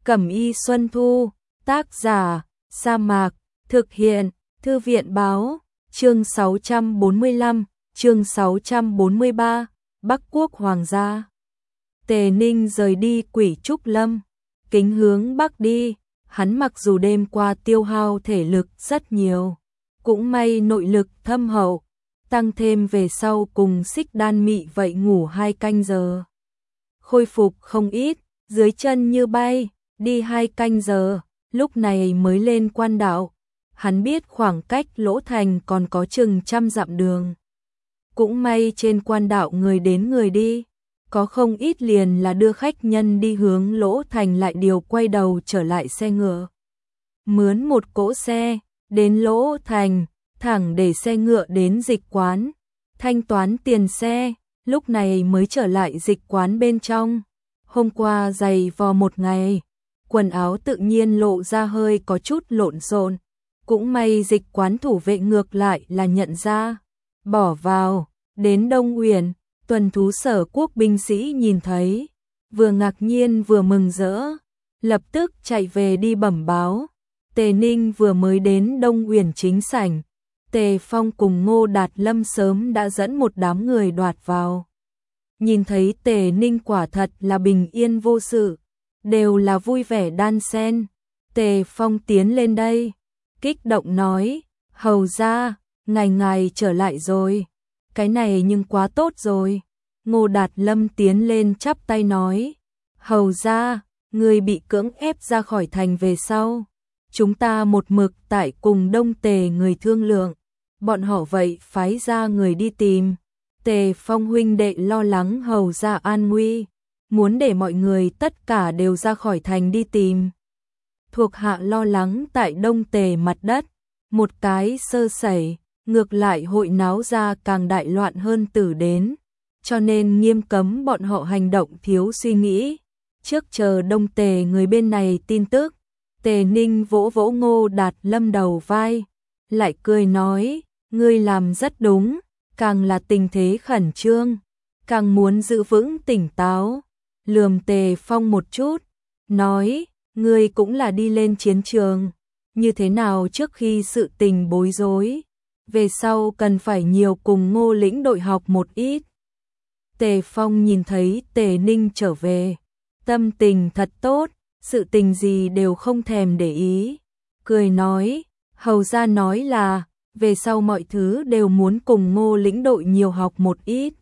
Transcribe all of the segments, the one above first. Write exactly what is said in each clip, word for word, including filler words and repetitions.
Cẩm y Xuân Thu, tác giả, Sa Mạc, thực hiện, Thư viện báo, chương sáu trăm bốn mươi lăm, chương sáu trăm bốn mươi ba, Bắc Quốc Hoàng gia. Tề Ninh rời đi Quỷ Trúc Lâm, kính hướng Bắc đi, hắn mặc dù đêm qua tiêu hao thể lực rất nhiều, cũng may nội lực thâm hậu, tăng thêm về sau cùng Xích Đan Mị vậy ngủ hai canh giờ. Khôi phục không ít, dưới chân như bay, đi hai canh giờ, lúc này mới lên quan đạo. Hắn biết khoảng cách Lỗ Thành còn có chừng trăm dặm đường. Cũng may trên quan đạo người đến người đi, có không ít liền là đưa khách nhân đi hướng Lỗ Thành lại điều quay đầu trở lại xe ngựa. Mướn một cỗ xe, đến Lỗ Thành, thẳng để xe ngựa đến dịch quán, thanh toán tiền xe, lúc này mới trở lại dịch quán bên trong. Hôm qua giày vò một ngày, quần áo tự nhiên lộ ra hơi có chút lộn xộn, cũng may dịch quán thủ vệ ngược lại là nhận ra, bỏ vào. Đến Đông Uyển, tuần thú sở quốc binh sĩ nhìn thấy, vừa ngạc nhiên vừa mừng rỡ, lập tức chạy về đi bẩm báo. Tề Ninh vừa mới đến Đông Uyển chính sảnh, Tề Phong cùng Ngô Đạt Lâm sớm đã dẫn một đám người đoạt vào. Nhìn thấy Tề Ninh quả thật là bình yên vô sự, đều là vui vẻ đan xen. Tề Phong tiến lên đây, kích động nói, hầu ra, ngài ngài trở lại rồi. Cái này nhưng quá tốt rồi. Ngô Đạt Lâm tiến lên chắp tay nói, hầu ra, người bị cưỡng ép ra khỏi thành về sau. Chúng ta một mực tại cùng Đông Tề người thương lượng, bọn họ vậy phái ra người đi tìm. Tề Phong huynh đệ lo lắng hầu ra an nguy, muốn để mọi người tất cả đều ra khỏi thành đi tìm. Thuộc hạ lo lắng tại Đông Tề mặt đất, một cái sơ sẩy, ngược lại hội náo ra càng đại loạn hơn tử đến, cho nên nghiêm cấm bọn họ hành động thiếu suy nghĩ. Trước chờ Đông Tề người bên này tin tức, Tề Ninh vỗ vỗ Ngô Đạt Lâm đầu vai, lại cười nói, ngươi làm rất đúng, càng là tình thế khẩn trương, càng muốn giữ vững tỉnh táo. Lườm Tề Phong một chút, nói, ngươi cũng là đi lên chiến trường, như thế nào trước khi sự tình bối rối, về sau cần phải nhiều cùng Ngô lĩnh đội học một ít. Tề Phong nhìn thấy Tề Ninh trở về, tâm tình thật tốt, sự tình gì đều không thèm để ý, cười nói, hầu ra nói là, về sau mọi thứ đều muốn cùng Ngô lĩnh đội nhiều học một ít.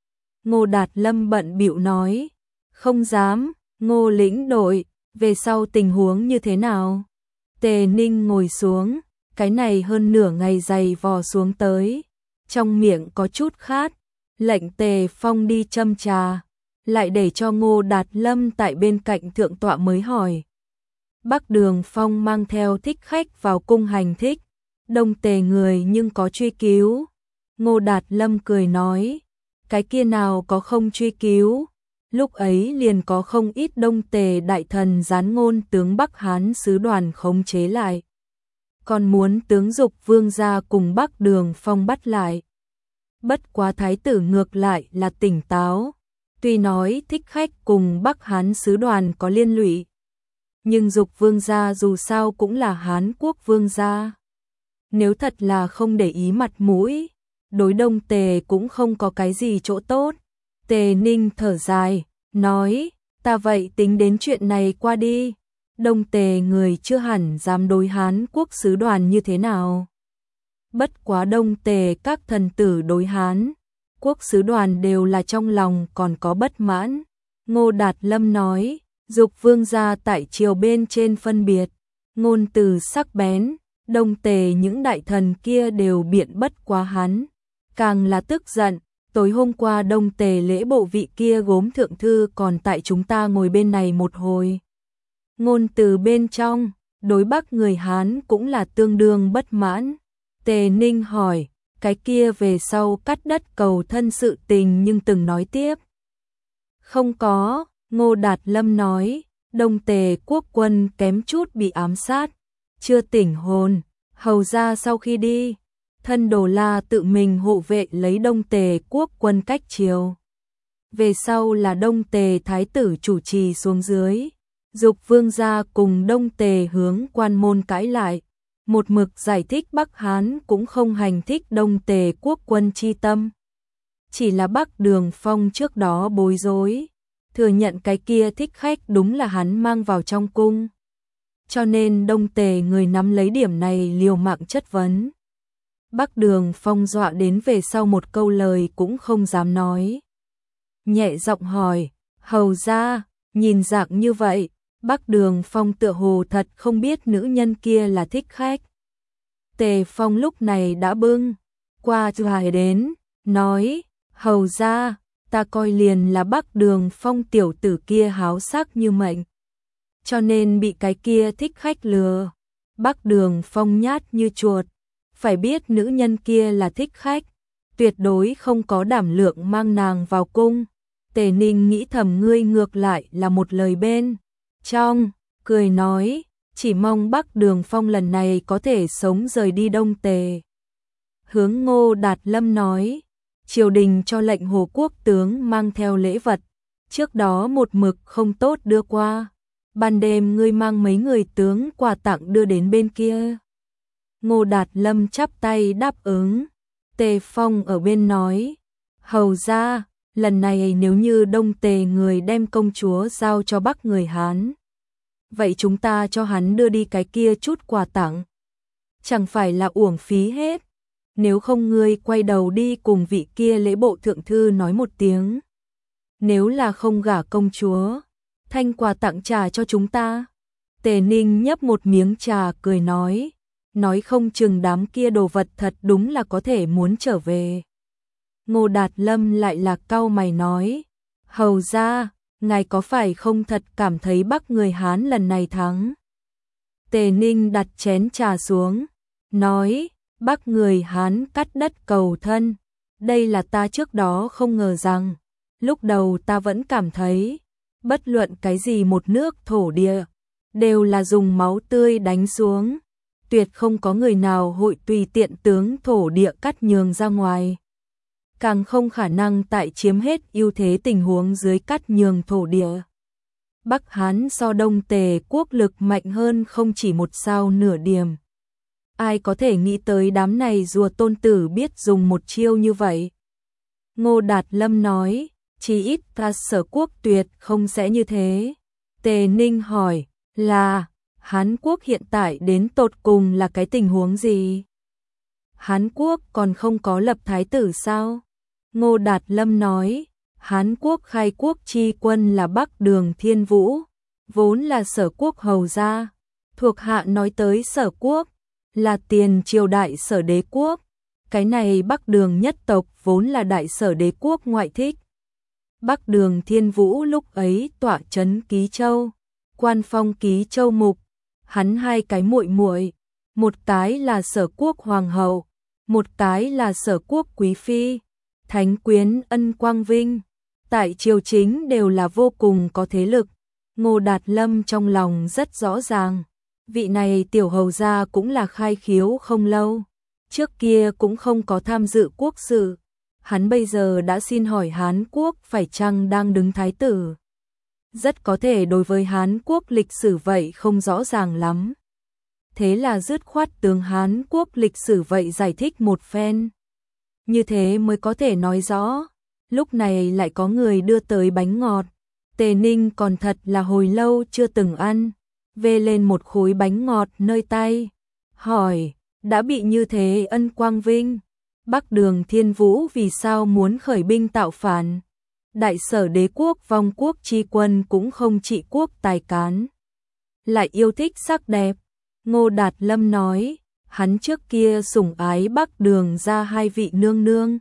Ngô Đạt Lâm bận bịu nói, không dám, Ngô lĩnh đội, về sau tình huống như thế nào? Tề Ninh ngồi xuống, cái này hơn nửa ngày giày vò xuống tới, trong miệng có chút khát, lệnh Tề Phong đi châm trà, lại để cho Ngô Đạt Lâm tại bên cạnh thượng tọa mới hỏi. Bắc Đường Phong mang theo thích khách vào cung hành thích, Đông Tề người nhưng có truy cứu. Ngô Đạt Lâm cười nói, cái kia nào có không truy cứu, lúc ấy liền có không ít Đông Tề đại thần gián ngôn tướng Bắc Hán sứ đoàn khống chế lại, còn muốn tướng Dục Vương gia cùng Bắc Đường Phong bắt lại. Bất quá thái tử ngược lại là tỉnh táo, tuy nói thích khách cùng Bắc Hán sứ đoàn có liên lụy, nhưng Dục Vương gia dù sao cũng là Hán quốc vương gia. Nếu thật là không để ý mặt mũi, đối Đông Tề cũng không có cái gì chỗ tốt. Tề Ninh thở dài, nói, ta vậy tính đến chuyện này qua đi. Đông Tề người chưa hẳn dám đối Hán quốc sứ đoàn như thế nào. Bất quá Đông Tề các thần tử đối Hán quốc sứ đoàn đều là trong lòng còn có bất mãn. Ngô Đạt Lâm nói, Dục Vương gia tại triều bên trên phân biệt, ngôn từ sắc bén, Đông Tề những đại thần kia đều biện bất quá hắn, càng là tức giận. Tối hôm qua Đông Tề lễ bộ vị kia gốm thượng thư còn tại chúng ta ngồi bên này một hồi. Ngôn từ bên trong, đối Bắc người Hán cũng là tương đương bất mãn. Tề Ninh hỏi, cái kia về sau cắt đất cầu thân sự tình nhưng từng nói tiếp. Không có, Ngô Đạt Lâm nói, Đông Tề quốc quân kém chút bị ám sát, chưa tỉnh hồn, hầu ra sau khi đi, thân Đồ La tự mình hộ vệ lấy Đông Tề quốc quân cách triều. Về sau là Đông Tề thái tử chủ trì xuống dưới, Dục Vương gia cùng Đông Tề hướng Quan Môn cãi lại, một mực giải thích Bắc Hán cũng không hành thích Đông Tề quốc quân chi tâm. Chỉ là Bắc Đường Phong trước đó bối rối, thừa nhận cái kia thích khách đúng là hắn mang vào trong cung. Cho nên Đông Tề người nắm lấy điểm này liều mạng chất vấn. Bắc Đường Phong dọa đến về sau một câu lời cũng không dám nói. Nhẹ giọng hỏi, hầu ra, nhìn dạng như vậy, Bắc Đường Phong tựa hồ thật không biết nữ nhân kia là thích khách. Tề Phong lúc này đã bưng qua dài đến, nói, hầu ra, ta coi liền là Bắc Đường Phong tiểu tử kia háo sắc như mệnh, cho nên bị cái kia thích khách lừa. Bắc Đường Phong nhát như chuột, phải biết nữ nhân kia là thích khách, tuyệt đối không có đảm lượng mang nàng vào cung. Tề Ninh nghĩ thầm ngươi ngược lại là một lời bên trong, cười nói, chỉ mong Bắc Đường Phong lần này có thể sống rời đi Đông Tề. Hướng Ngô Đạt Lâm nói, triều đình cho lệnh Hồ Quốc tướng mang theo lễ vật, trước đó một mực không tốt đưa qua, ban đêm ngươi mang mấy người tướng quà tặng đưa đến bên kia. Ngô Đạt Lâm chắp tay đáp ứng. Tề Phong ở bên nói, hầu ra, lần này nếu như Đông Tề người đem công chúa giao cho Bắc người Hán, vậy chúng ta cho hắn đưa đi cái kia chút quà tặng, chẳng phải là uổng phí hết. Nếu không ngươi quay đầu đi cùng vị kia lễ bộ thượng thư nói một tiếng, nếu là không gả công chúa, thanh quà tặng trà cho chúng ta. Tề Ninh nhấp một miếng trà cười nói, nói không chừng đám kia đồ vật thật đúng là có thể muốn trở về. Ngô Đạt Lâm lại là cau mày nói, hầu ra, ngài có phải không thật cảm thấy Bắc người Hán lần này thắng? Tề Ninh đặt chén trà xuống, nói, Bắc người Hán cắt đất cầu thân, đây là ta trước đó không ngờ rằng, lúc đầu ta vẫn cảm thấy, bất luận cái gì một nước thổ địa, đều là dùng máu tươi đánh xuống, tuyệt không có người nào hội tùy tiện tướng thổ địa cắt nhường ra ngoài. Càng không khả năng tại chiếm hết ưu thế tình huống dưới cắt nhường thổ địa. Bắc Hán so Đông Tề quốc lực mạnh hơn không chỉ một sao nửa điểm. Ai có thể nghĩ tới đám này rùa tôn tử biết dùng một chiêu như vậy? Ngô Đạt Lâm nói, chỉ ít ta Sở quốc tuyệt không sẽ như thế. Tề Ninh hỏi, là, Hán quốc hiện tại đến tột cùng là cái tình huống gì? Hán quốc còn không có lập thái tử sao? Ngô Đạt Lâm nói, Hán quốc khai quốc chi quân là Bắc Đường Thiên Vũ, vốn là Sở quốc hầu gia, thuộc hạ nói tới Sở quốc, là tiền triều đại Sở đế quốc, cái này Bắc Đường nhất tộc vốn là đại Sở đế quốc ngoại thích. Bắc Đường Thiên Vũ lúc ấy tọa trấn Ký Châu, quan phong Ký Châu mục, hắn hai cái muội muội, một cái là Sở quốc hoàng hậu, một cái là Sở quốc quý phi, Thánh quyến Ân Quang Vinh, tại triều chính đều là vô cùng có thế lực. Ngô Đạt Lâm trong lòng rất rõ ràng, vị này tiểu hầu gia cũng là khai khiếu không lâu, trước kia cũng không có tham dự quốc sự, hắn bây giờ đã xin hỏi Hán quốc phải chăng đang đứng thái tử. Rất có thể đối với Hán quốc lịch sử vậy không rõ ràng lắm. Thế là dứt khoát tướng Hán quốc lịch sử vậy giải thích một phen. Như thế mới có thể nói rõ, lúc này lại có người đưa tới bánh ngọt. Tề Ninh còn thật là hồi lâu chưa từng ăn, vê lên một khối bánh ngọt nơi tay, hỏi, đã bị như thế Ân Quang Vinh, Bắc Đường Thiên Vũ vì sao muốn khởi binh tạo phản? Đại Sở đế quốc vong quốc chi quân cũng không trị quốc tài cán, lại yêu thích sắc đẹp. Ngô Đạt Lâm nói, hắn trước kia sủng ái Bắc Đường ra hai vị nương nương.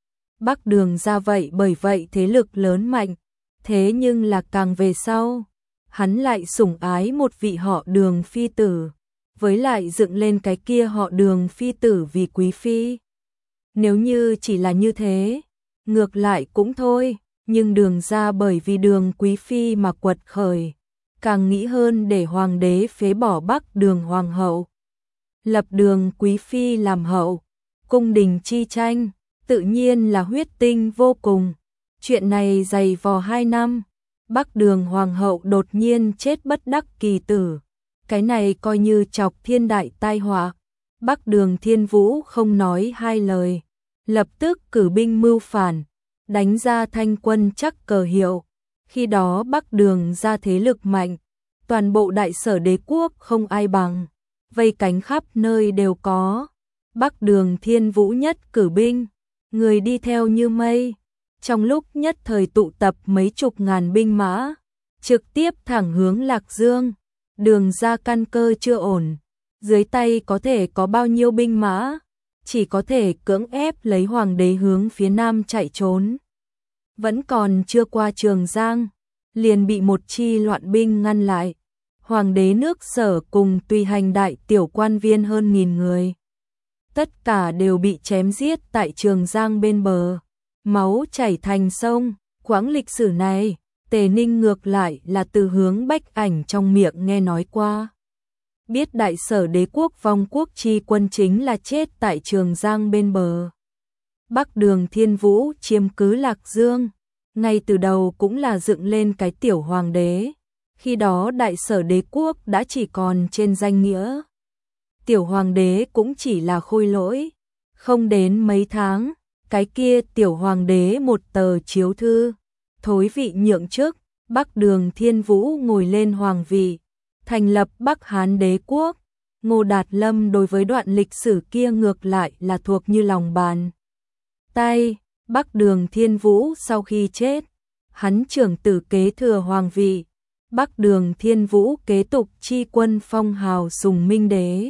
Bắc Đường ra vậy bởi vậy thế lực lớn mạnh, thế nhưng là càng về sau, hắn lại sủng ái một vị họ Đường phi tử, với lại dựng lên cái kia họ Đường phi tử vì quý phi. Nếu như chỉ là như thế, ngược lại cũng thôi, nhưng Đường ra bởi vì Đường quý phi mà quật khởi, càng nghĩ hơn để hoàng đế phế bỏ Bắc Đường hoàng hậu, lập Đường quý phi làm hậu. Cung đình chi tranh, tự nhiên là huyết tinh vô cùng. Chuyện này dày vò hai năm, Bắc Đường hoàng hậu đột nhiên chết bất đắc kỳ tử. Cái này coi như chọc thiên đại tai họa. Bắc Đường Thiên Vũ không nói hai lời, lập tức cử binh mưu phản, đánh ra Thanh quân chắc cờ hiệu. Khi đó Bắc Đường ra thế lực mạnh, toàn bộ đại sở đế quốc không ai bằng, vây cánh khắp nơi đều có. Bắc Đường Thiên Vũ nhất cử binh, người đi theo như mây, trong lúc nhất thời tụ tập mấy chục ngàn binh mã, trực tiếp thẳng hướng Lạc Dương. Đường ra căn cơ chưa ổn, dưới tay có thể có bao nhiêu binh mã, chỉ có thể cưỡng ép lấy hoàng đế hướng phía nam chạy trốn. Vẫn còn chưa qua Trường Giang, liền bị một chi loạn binh ngăn lại. Hoàng đế nước Sở cùng tùy hành đại tiểu quan viên hơn nghìn người, tất cả đều bị chém giết tại Trường Giang bên bờ, máu chảy thành sông. Quãng lịch sử này, Tề Ninh ngược lại là từ Hướng Bách Ảnh trong miệng nghe nói qua. Biết đại sở đế quốc vong quốc chi quân chính là chết tại Trường Giang bên bờ. Bắc Đường Thiên Vũ chiếm cứ Lạc Dương, ngay từ đầu cũng là dựng lên cái tiểu hoàng đế. Khi đó đại sở đế quốc đã chỉ còn trên danh nghĩa. Tiểu hoàng đế cũng chỉ là khôi lỗi. Không đến mấy tháng, cái kia tiểu hoàng đế một tờ chiếu thư, thối vị nhượng chức, Bắc Đường Thiên Vũ ngồi lên hoàng vị, thành lập Bắc Hán đế quốc. Ngô Đạt Lâm đối với đoạn lịch sử kia ngược lại là thuộc như lòng bàn tay. Bắc Đường Thiên Vũ sau khi chết, hắn trưởng tử kế thừa hoàng vị. Bắc Đường Thiên Vũ kế tục chi quân phong hào Sùng Minh Đế.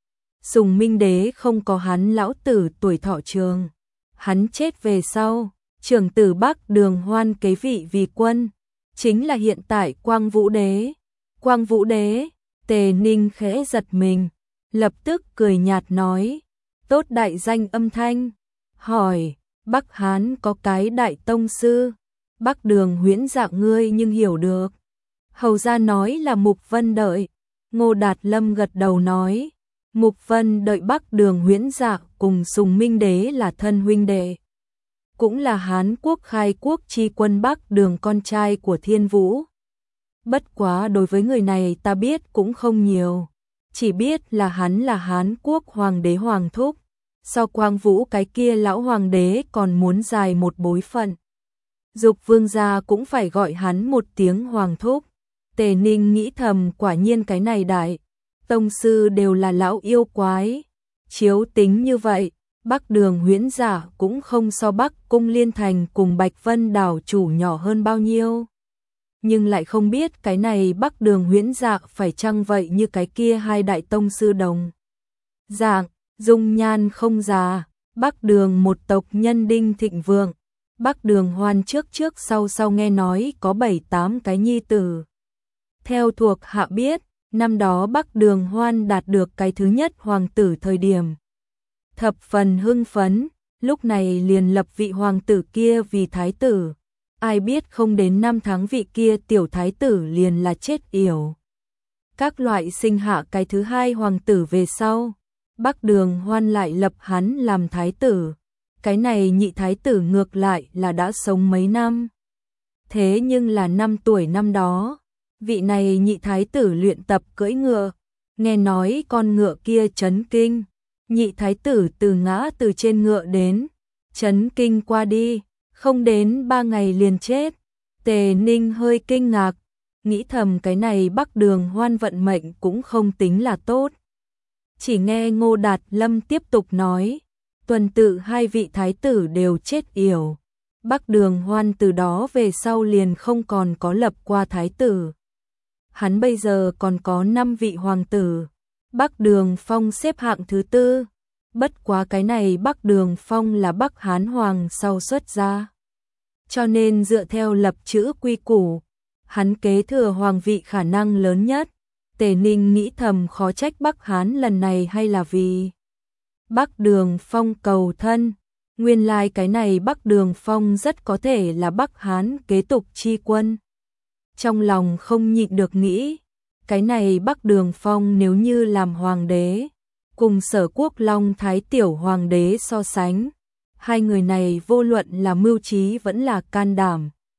Sùng Minh Đế không có hắn lão tử tuổi thọ trường, hắn chết về sau, trưởng tử Bắc Đường Hoan kế vị vì quân, chính là hiện tại Quang Vũ Đế. Quang Vũ Đế, Tề Ninh khẽ giật mình, lập tức cười nhạt nói, tốt đại danh âm thanh, hỏi, Bắc Hán có cái đại tông sư, Bắc Đường Huyễn Dạ ngươi nhưng hiểu được. Hầu ra nói là Mục Vân Đợi. Ngô Đạt Lâm gật đầu nói, Mục Vân Đợi Bắc Đường Huyễn Dạ cùng Sùng Minh Đế là thân huynh đệ, cũng là Hán quốc khai quốc chi quân Bắc Đường con trai của Thiên Vũ. Bất quá đối với người này ta biết cũng không nhiều, chỉ biết là hắn là Hán quốc hoàng đế hoàng thúc, so Quang Vũ cái kia lão hoàng đế còn muốn dài một bối phận. Dục vương gia cũng phải gọi hắn một tiếng hoàng thúc. Tề Ninh nghĩ thầm, quả nhiên cái này đại tông sư đều là lão yêu quái. Chiếu tính như vậy, Bắc Đường Huyễn Dạ cũng không so Bắc Cung Liên Thành cùng Bạch Vân đảo chủ nhỏ hơn bao nhiêu. Nhưng lại không biết cái này Bắc Đường Huyễn Dạ phải chăng vậy như cái kia hai đại tông sư đồng dạng, dung nhan không già. Bắc Đường một tộc nhân đinh thịnh vượng, Bắc Đường Hoan trước trước sau sau nghe nói có bảy tám cái nhi tử. Theo thuộc hạ biết, năm đó Bắc Đường Hoan đạt được cái thứ nhất hoàng tử thời điểm thập phần hưng phấn, lúc này liền lập vị hoàng tử kia vì thái tử. Ai biết không đến năm tháng vị kia tiểu thái tử liền là chết yểu. Các loại sinh hạ cái thứ hai hoàng tử về sau, Bắc Đường Hoan lại lập hắn làm thái tử. Cái này nhị thái tử ngược lại là đã sống mấy năm. Thế nhưng là năm tuổi năm đó, vị này nhị thái tử luyện tập cưỡi ngựa, nghe nói con ngựa kia chấn kinh, nhị thái tử từ ngã từ trên ngựa đến, chấn kinh qua đi, không đến ba ngày liền chết. Tề Ninh hơi kinh ngạc, nghĩ thầm cái này Bắc Đường Hoan vận mệnh cũng không tính là tốt. Chỉ nghe Ngô Đạt Lâm tiếp tục nói, tuần tự hai vị thái tử đều chết yểu. Bắc Đường Hoan từ đó về sau liền không còn có lập qua thái tử. Hắn bây giờ còn có năm vị hoàng tử. Bắc Đường Phong xếp hạng thứ tư. Bất quá cái này Bắc Đường Phong là Bắc Hán Hoàng sau xuất gia, cho nên dựa theo lập chữ quy củ, hắn kế thừa hoàng vị khả năng lớn nhất. Tề Ninh nghĩ thầm, khó trách Bắc Hán lần này hay là vì Bắc Đường Phong cầu thân. Nguyên lai like cái này Bắc Đường Phong rất có thể là Bắc Hán kế tục chi quân. Trong lòng không nhịn được nghĩ, cái này Bắc Đường Phong nếu như làm hoàng đế, cùng Sở Quốc Long Thái tiểu hoàng đế so sánh, hai người này vô luận là mưu trí vẫn là can đảm,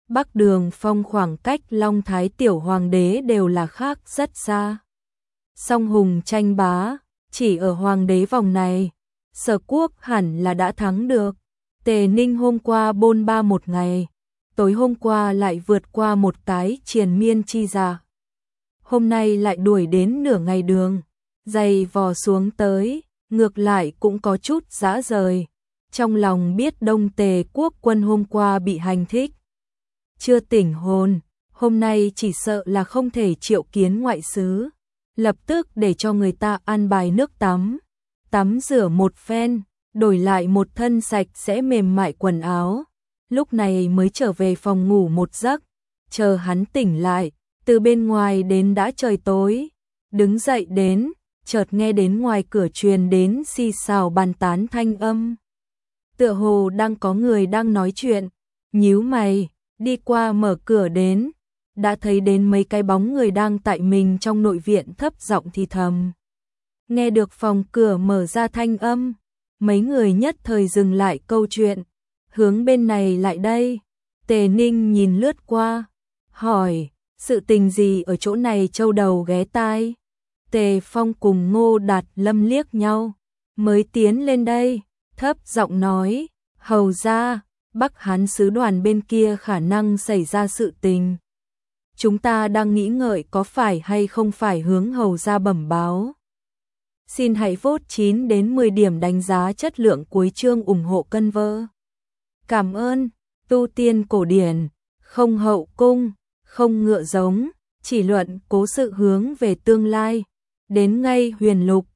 Bắc Đường Phong khoảng cách Long Thái Tiểu Hoàng đế đều là khác rất xa. Song hùng tranh bá, chỉ ở Hoàng đế vòng này, Sở Quốc hẳn là đã thắng được. Tề Ninh hôm qua bôn ba một ngày, tối hôm qua lại vượt qua một cái triền miên chi dạ. Hôm nay lại đuổi đến nửa ngày đường, giày vò xuống tới, ngược lại cũng có chút dã rời. Trong lòng biết Đông Tề quốc quân hôm qua bị hành thích, chưa tỉnh hồn, hôm nay chỉ sợ là không thể triệu kiến ngoại sứ. Lập tức để cho người ta an bài nước tắm, tắm rửa một phen, đổi lại một thân sạch sẽ mềm mại quần áo. Lúc này mới trở về phòng ngủ một giấc, chờ hắn tỉnh lại, từ bên ngoài đến đã trời tối. Đứng dậy đến, chợt nghe đến ngoài cửa truyền đến xì xào bàn tán thanh âm. Tựa hồ đang có người đang nói chuyện, nhíu mày, đi qua mở cửa đến, đã thấy đến mấy cái bóng người đang tại mình trong nội viện thấp giọng thì thầm. Nghe được phòng cửa mở ra thanh âm, mấy người nhất thời dừng lại câu chuyện, hướng bên này lại đây. Tề Ninh nhìn lướt qua, hỏi, sự tình gì ở chỗ này châu đầu ghé tai. Tề Phong cùng Ngô Đạt Lâm liếc nhau, mới tiến lên đây, thấp giọng nói, hầu ra, Bắc Hán sứ đoàn bên kia khả năng xảy ra sự tình. Chúng ta đang nghĩ ngợi có phải hay không phải hướng hầu ra bẩm báo. Xin hãy vote chín đến mười điểm đánh giá chất lượng cuối chương ủng hộ cân vơ. Cảm ơn, tu tiên cổ điển, không hậu cung, không ngựa giống, chỉ luận cố sự hướng về tương lai. Đến ngay huyền lục,